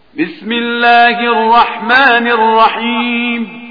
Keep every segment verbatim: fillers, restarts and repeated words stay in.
بسم الله الرحمن الرحيم.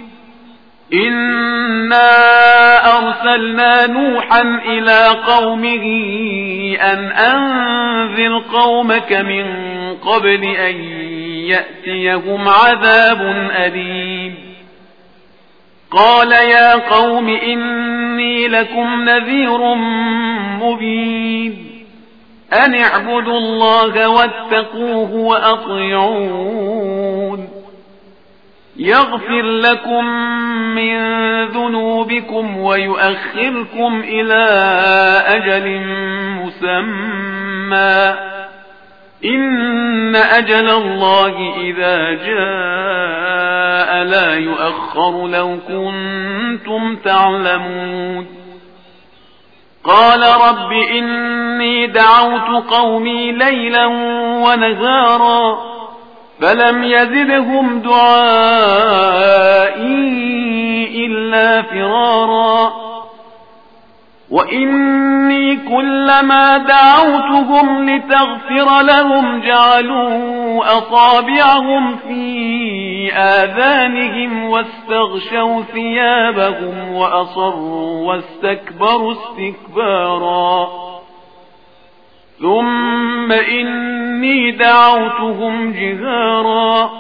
إنا أرسلنا نوحا إلى قومه أن أنذر قومك من قبل أن يأتيهم عذاب أليم. قال يا قوم إني لكم نذير مبين، أن اعبدوا الله واتقوه وأطيعون، يغفر لكم من ذنوبكم ويؤخركم إلى أجل مسمى، إن أجل الله إذا جاء لا يؤخر لو كنتم تعلمون. قال رب إني دعوت قومي ليلا ونهارا فلم يزدهم دعائي إلا فرارا، وإني كلما دعوتهم لتغفر لهم جعلوا أصابعهم في آذانهم واستغشوا ثيابهم وأصروا واستكبروا استكبارا، ثم إني دعوتهم جهارا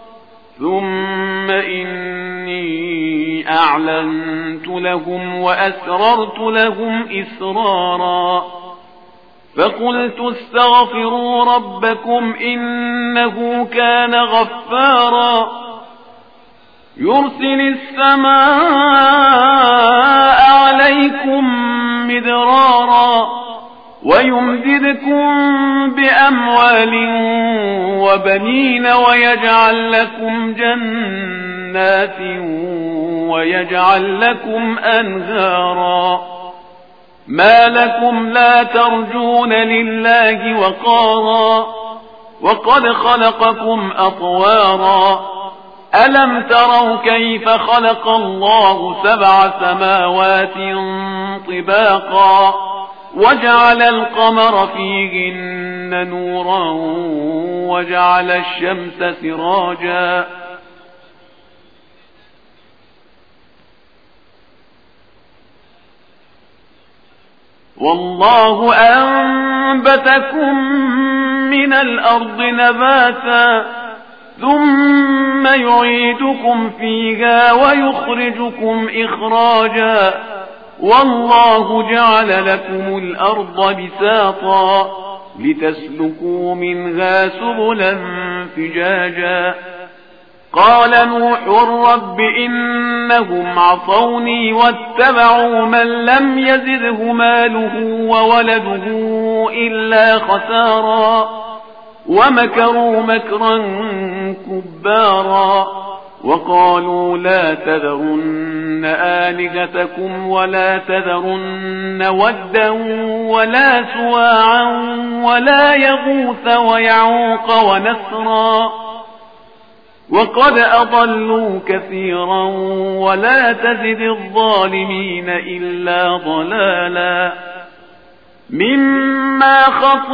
ثم إني أعلنت لهم وأسررت لهم إسرارا، فقلت استغفروا ربكم إنه كان غفارا، يرسل السماء عليكم مدرارا ويمددكم بأموال وبنين ويجعل لكم جنات ويجعل لكم أنهارا، ما لكم لا ترجون لله وقارا وقد خلقكم أطوارا، ألم تروا كيف خلق الله سبع سماوات طباقا وجعل القمر فيهن نورا وجعل الشمس سراجا، والله أنبتكم من الأرض نباتا ثم يعيدكم فيها ويخرجكم إخراجا، والله جعل لكم الأرض بساطا لتسلكوا منها سبلا فجاجا. قال نوح رب إنهم عصوني واتبعوا من لم يزده ماله وولده إلا خسارا ومكروا مكرا كبارا، وقالوا لا تذرن آلهتكم ولا تذرن ودا ولا سواعا ولا يغوث ويعوق ونسرا، وقد أضلوا كثيرا ولا تزد الظالمين إلا ضلالا. مما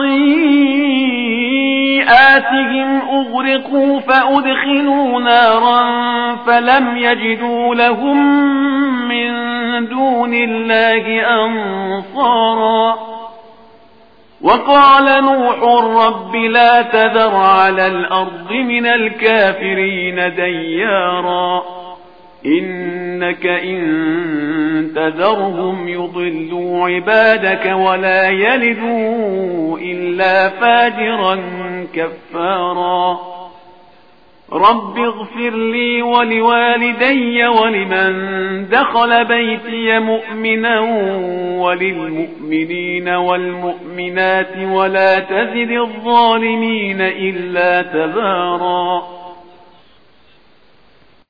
خطيئاتهم أغرقوا فأدخلوا نارا فلم يجدوا لهم من دون الله أنصارا. وقال نوح رب لا تذر على الأرض من الكافرين ديارا، إنك إن تذرهم يضلوا عبادك ولا يلدوا إلا فاجرا كفارا. رب اغفر لي ولوالدي ولمن دخل بيتي مؤمنا وللمؤمنين والمؤمنات ولا تزد الظالمين إلا تبارا.